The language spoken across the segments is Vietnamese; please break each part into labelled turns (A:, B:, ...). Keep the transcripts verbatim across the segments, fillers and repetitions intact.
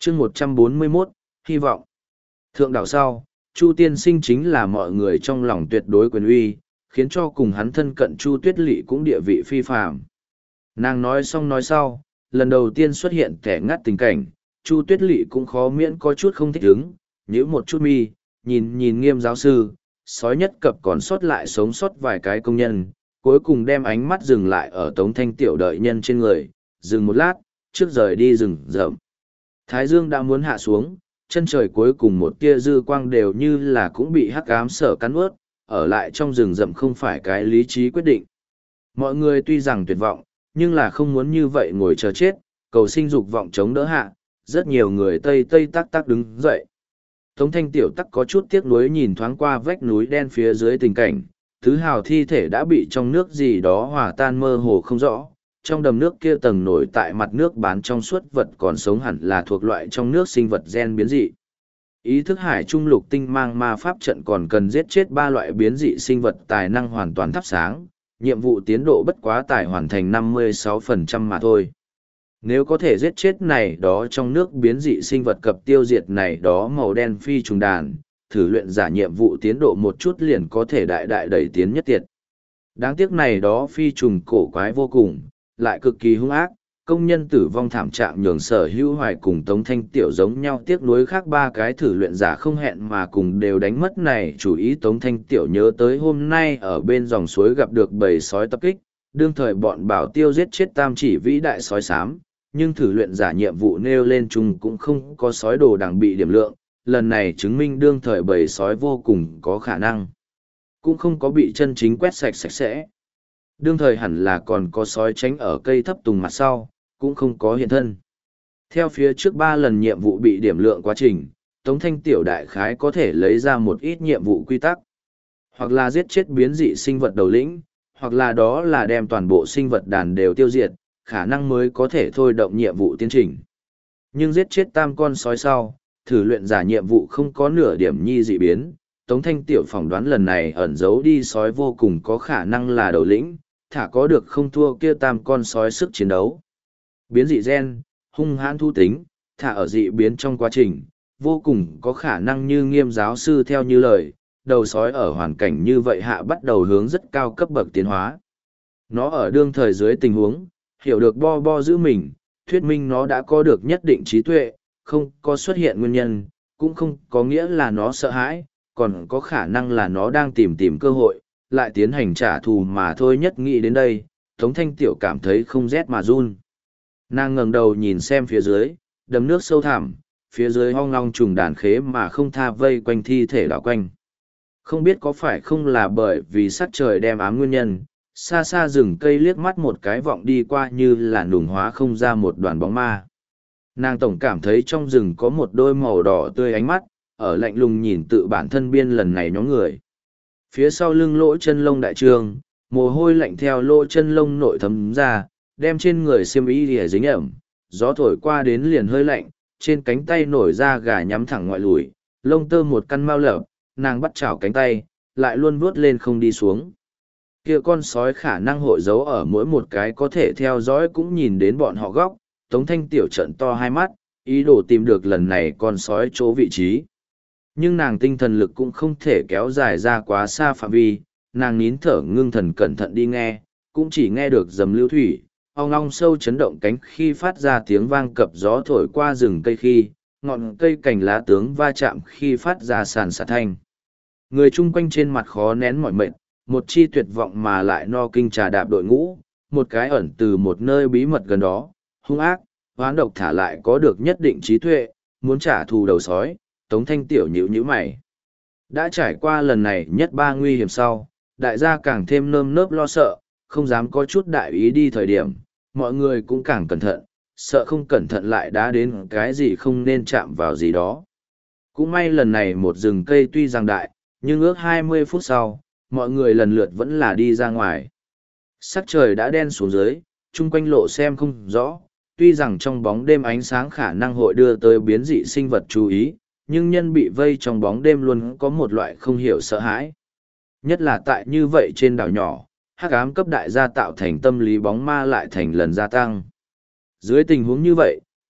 A: chương một trăm bốn mươi mốt, hy vọng. Thượng đảo sau, Chu tiên sinh chính là mọi người trong lòng tuyệt đối quyền uy, khiến cho cùng hắn thân cận Chu Tuyết Lệ cũng địa vị phi phàm. Nàng nói xong nói sau, lần đầu tiên xuất hiện kẻ ngắt tình cảnh, Chu Tuyết Lệ cũng khó miễn có chút không thích ứng, nhíu một chút mi, nhìn nhìn Nghiêm giáo sư, sói nhất cập còn sót lại sống sót vài cái công nhân, cuối cùng đem ánh mắt dừng lại ở Tống Thanh Tiểu đợi nhân trên người, dừng một lát, trước rời đi rừng rậm. Thái dương đã muốn hạ xuống, chân trời cuối cùng một tia dư quang đều như là cũng bị hắc ám sở cắn ướt, ở lại trong rừng rậm không phải cái lý trí quyết định. Mọi người tuy rằng tuyệt vọng, nhưng là không muốn như vậy ngồi chờ chết, cầu sinh dục vọng chống đỡ hạ, rất nhiều người tây tây tắc tắc đứng dậy. Tống Thanh Tiểu tắc có chút tiếc nuối nhìn thoáng qua vách núi đen phía dưới tình cảnh, thứ hào thi thể đã bị trong nước gì đó hòa tan mơ hồ không rõ. Trong đầm nước kia tầng nổi tại mặt nước bán trong suốt vật còn sống hẳn là thuộc loại trong nước sinh vật gen biến dị. Ý thức hải trung lục tinh mang ma pháp trận còn cần giết chết ba loại biến dị sinh vật tài năng hoàn toàn thắp sáng, nhiệm vụ tiến độ bất quá tài hoàn thành năm mươi sáu phần trăm mà thôi. Nếu có thể giết chết này đó trong nước biến dị sinh vật cập tiêu diệt này đó màu đen phi trùng đàn, thử luyện giả nhiệm vụ tiến độ một chút liền có thể đại đại đẩy tiến nhất tiệt. Đáng tiếc này đó phi trùng cổ quái vô cùng, lại cực kỳ hung ác, công nhân tử vong thảm trạng nhường Sở Hữu Hoài cùng Tống Thanh Tiểu giống nhau tiếc nuối khác ba cái thử luyện giả không hẹn mà cùng đều đánh mất này. Chủ ý Tống Thanh Tiểu nhớ tới hôm nay ở bên dòng suối gặp được bầy sói tập kích, đương thời bọn bảo tiêu giết chết tam chỉ vĩ đại sói xám, nhưng thử luyện giả nhiệm vụ nêu lên chung cũng không có sói đồ đằng bị điểm lượng, lần này chứng minh đương thời bầy sói vô cùng có khả năng, cũng không có bị chân chính quét sạch sạch sẽ. Đương thời hẳn là còn có sói tránh ở cây thấp tùng mặt sau, cũng không có hiện thân. Theo phía trước ba lần nhiệm vụ bị điểm lượng quá trình, Tống Thanh Tiểu đại khái có thể lấy ra một ít nhiệm vụ quy tắc. Hoặc là giết chết biến dị sinh vật đầu lĩnh, hoặc là đó là đem toàn bộ sinh vật đàn đều tiêu diệt, khả năng mới có thể thôi động nhiệm vụ tiến trình. Nhưng giết chết tam con sói sau, thử luyện giả nhiệm vụ không có nửa điểm nhi dị biến. Tống Thanh Tiểu phỏng đoán lần này ẩn giấu đi sói vô cùng có khả năng là đầu lĩnh, thả có được không thua kia tam con sói sức chiến đấu. Biến dị gen, hung hãn thu tính, thả ở dị biến trong quá trình, vô cùng có khả năng như Nghiêm giáo sư theo như lời, đầu sói ở hoàn cảnh như vậy hạ bắt đầu hướng rất cao cấp bậc tiến hóa. Nó ở đương thời dưới tình huống, hiểu được bo bo giữ mình, thuyết minh nó đã có được nhất định trí tuệ, không có xuất hiện nguyên nhân, cũng không có nghĩa là nó sợ hãi, còn có khả năng là nó đang tìm tìm cơ hội, lại tiến hành trả thù mà thôi. Nhất nghĩ đến đây, Tống Thanh Tiểu cảm thấy không rét mà run. Nàng ngẩng đầu nhìn xem phía dưới, đầm nước sâu thẳm, phía dưới hoang long trùng đàn khế mà không tha vây quanh thi thể đảo quanh. Không biết có phải không là bởi vì sắc trời đem ám nguyên nhân, xa xa rừng cây liếc mắt một cái vọng đi qua như là nùng hóa không ra một đoàn bóng ma. Nàng tổng cảm thấy trong rừng có một đôi màu đỏ tươi ánh mắt, ở lạnh lùng nhìn tự bản thân biên lần này nhóm người. Phía sau lưng lỗ chân lông đại trường, mồ hôi lạnh theo lỗ chân lông nội thấm ra, đem trên người xiêm y lìa dính ẩm, gió thổi qua đến liền hơi lạnh, trên cánh tay nổi ra gà nhắm thẳng ngoại lùi, lông tơ một căn mau lợp, nàng bắt chảo cánh tay, lại luôn vuốt lên không đi xuống. Kia con sói khả năng hội giấu ở mỗi một cái có thể theo dõi cũng nhìn đến bọn họ góc, Tống Thanh Tiểu trận to hai mắt, ý đồ tìm được lần này con sói chỗ vị trí. Nhưng nàng tinh thần lực cũng không thể kéo dài ra quá xa phạm vi, nàng nín thở ngưng thần cẩn thận đi nghe, cũng chỉ nghe được dầm lưu thủy, ong ong sâu chấn động cánh khi phát ra tiếng vang cập gió thổi qua rừng cây khi, ngọn cây cành lá tướng va chạm khi phát ra sàn sạt thanh. Người chung quanh trên mặt khó nén mỏi mệt, một chi tuyệt vọng mà lại no kinh trà đạp đội ngũ, một cái ẩn từ một nơi bí mật gần đó, hung ác, hoán độc thả lại có được nhất định trí tuệ, muốn trả thù đầu sói. Tống Thanh Tiểu nhíu nhíu mày. Đã trải qua lần này nhất ba nguy hiểm sau, đại gia càng thêm nơm nớp lo sợ, không dám có chút đại ý đi thời điểm, mọi người cũng càng cẩn thận, sợ không cẩn thận lại đã đến cái gì không nên chạm vào gì đó. Cũng may lần này một rừng cây tuy rằng đại, nhưng ước hai mươi phút sau, mọi người lần lượt vẫn là đi ra ngoài. Sắc trời đã đen xuống dưới, chung quanh lộ xem không rõ, tuy rằng trong bóng đêm ánh sáng khả năng hội đưa tới biến dị sinh vật chú ý, nhưng nhân bị vây trong bóng đêm luôn có một loại không hiểu sợ hãi. Nhất là tại như vậy trên đảo nhỏ, hắc ám cấp đại gia tạo thành tâm lý bóng ma lại thành lần gia tăng. Dưới tình huống như vậy,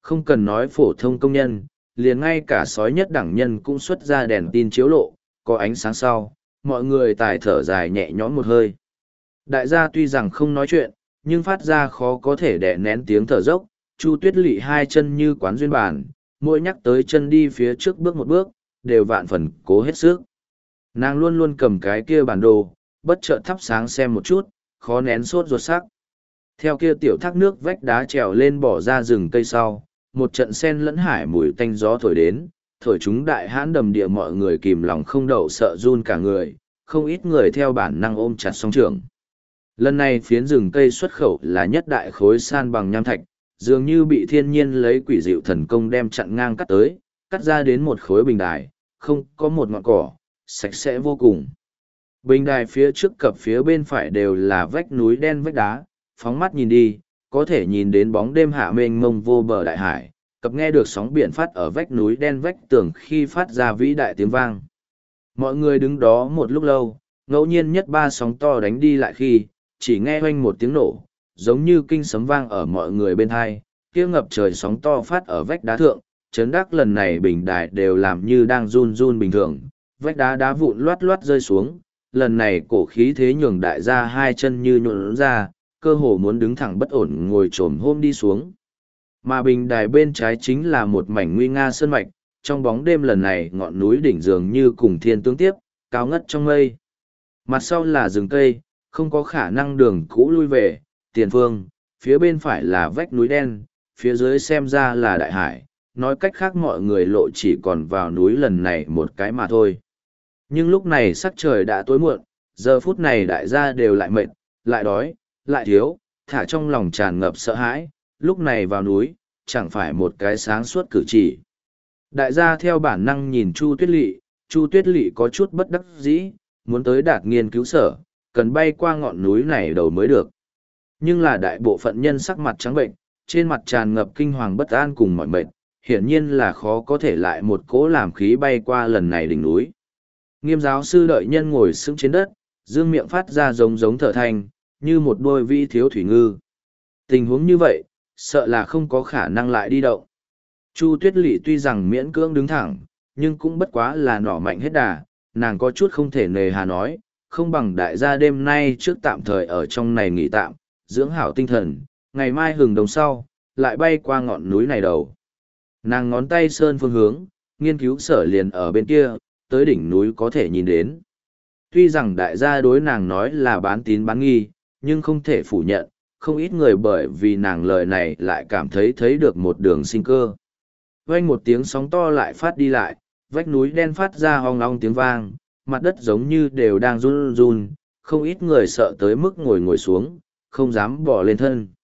A: Không cần nói phổ thông công nhân, liền ngay cả sói nhất đẳng nhân cũng xuất ra đèn tin chiếu lộ, có ánh sáng sau, mọi người tài thở dài nhẹ nhõm một hơi. Đại gia tuy rằng không nói chuyện, nhưng phát ra khó có thể đè nén tiếng thở dốc. Chu Tuyết Lị hai chân như quán duyên bản, mỗi nhắc tới chân đi phía trước bước một bước, đều vạn phần cố hết sức. Nàng luôn luôn cầm cái kia bản đồ, bất chợt thắp sáng xem một chút, khó nén sốt ruột sắc. Theo kia tiểu thác nước vách đá trèo lên bỏ ra rừng cây sau, một trận sen lẫn hải mùi tanh gió thổi đến, thổi chúng đại hãn đầm địa, mọi người kìm lòng không đậu sợ run cả người, không ít người theo bản năng ôm chặt song trường. Lần này phiến rừng cây xuất khẩu là nhất đại khối san bằng nham thạch, dường như bị thiên nhiên lấy quỷ dịu thần công đem chặn ngang cắt tới, cắt ra đến một khối bình đài, không có một ngọn cỏ, sạch sẽ vô cùng. Bình đài phía trước cập phía bên phải đều là vách núi đen vách đá, phóng mắt nhìn đi, có thể nhìn đến bóng đêm hạ mênh mông vô bờ đại hải, cập nghe được sóng biển phát ở vách núi đen vách tường khi phát ra vĩ đại tiếng vang. Mọi người đứng đó một lúc lâu, ngẫu nhiên nhất ba sóng to đánh đi lại khi, chỉ nghe oanh một tiếng nổ, giống như kinh sấm vang ở mọi người bên hai, kia ngập trời sóng to phát ở vách đá thượng, chấn đắc lần này bình đài đều làm như đang run run bình thường, vách đá đá vụn loát loát rơi xuống, lần này cổ khí thế nhường đại gia hai chân như nhuộn ra, cơ hồ muốn đứng thẳng bất ổn ngồi trồm hôm đi xuống. Mà bình đài bên trái chính là một mảnh nguy nga sơn mạch, trong bóng đêm lần này ngọn núi đỉnh dường như cùng thiên tương tiếp, cao ngất trong mây. Mặt sau là rừng cây, không có khả năng đường cũ lui về, tiền phương, phía bên phải là vách núi đen, phía dưới xem ra là đại hải, nói cách khác mọi người lộ chỉ còn vào núi lần này một cái mà thôi. Nhưng lúc này sắc trời đã tối muộn, giờ phút này đại gia đều lại mệt, lại đói, lại thiếu, thả trong lòng tràn ngập sợ hãi, lúc này vào núi, chẳng phải một cái sáng suốt cử chỉ. Đại gia theo bản năng nhìn Chu Tuyết Lị, Chu Tuyết Lị có chút bất đắc dĩ, muốn tới đạt nghiên cứu sở, cần bay qua ngọn núi này đầu mới được. Nhưng là đại bộ phận nhân sắc mặt trắng bệnh, trên mặt tràn ngập kinh hoàng bất an cùng mọi mệt, hiển nhiên là khó có thể lại một cỗ làm khí bay qua lần này đỉnh núi. Nghiêm giáo sư đợi nhân ngồi sững trên đất, dương miệng phát ra giống giống thở thanh, như một đôi vi thiếu thủy ngư. Tình huống như vậy, sợ là không có khả năng lại đi động. Chu Tuyết Lị tuy rằng miễn cưỡng đứng thẳng, nhưng cũng bất quá là nỏ mạnh hết đà, nàng có chút không thể nề hà nói, không bằng đại gia đêm nay trước tạm thời ở trong này nghỉ tạm, dưỡng hảo tinh thần, ngày mai hừng đồng sau, lại bay qua ngọn núi này đầu. Nàng ngón tay sơn phương hướng, nghiên cứu sở liền ở bên kia, tới đỉnh núi có thể nhìn đến. Tuy rằng đại gia đối nàng nói là bán tín bán nghi, nhưng không thể phủ nhận, không ít người bởi vì nàng lời này lại cảm thấy thấy được một đường sinh cơ. Vang một tiếng sóng to lại phát đi lại, vách núi đen phát ra hoang long tiếng vang, mặt đất giống như đều đang run run, không ít người sợ tới mức ngồi ngồi xuống, không dám bỏ lên thân.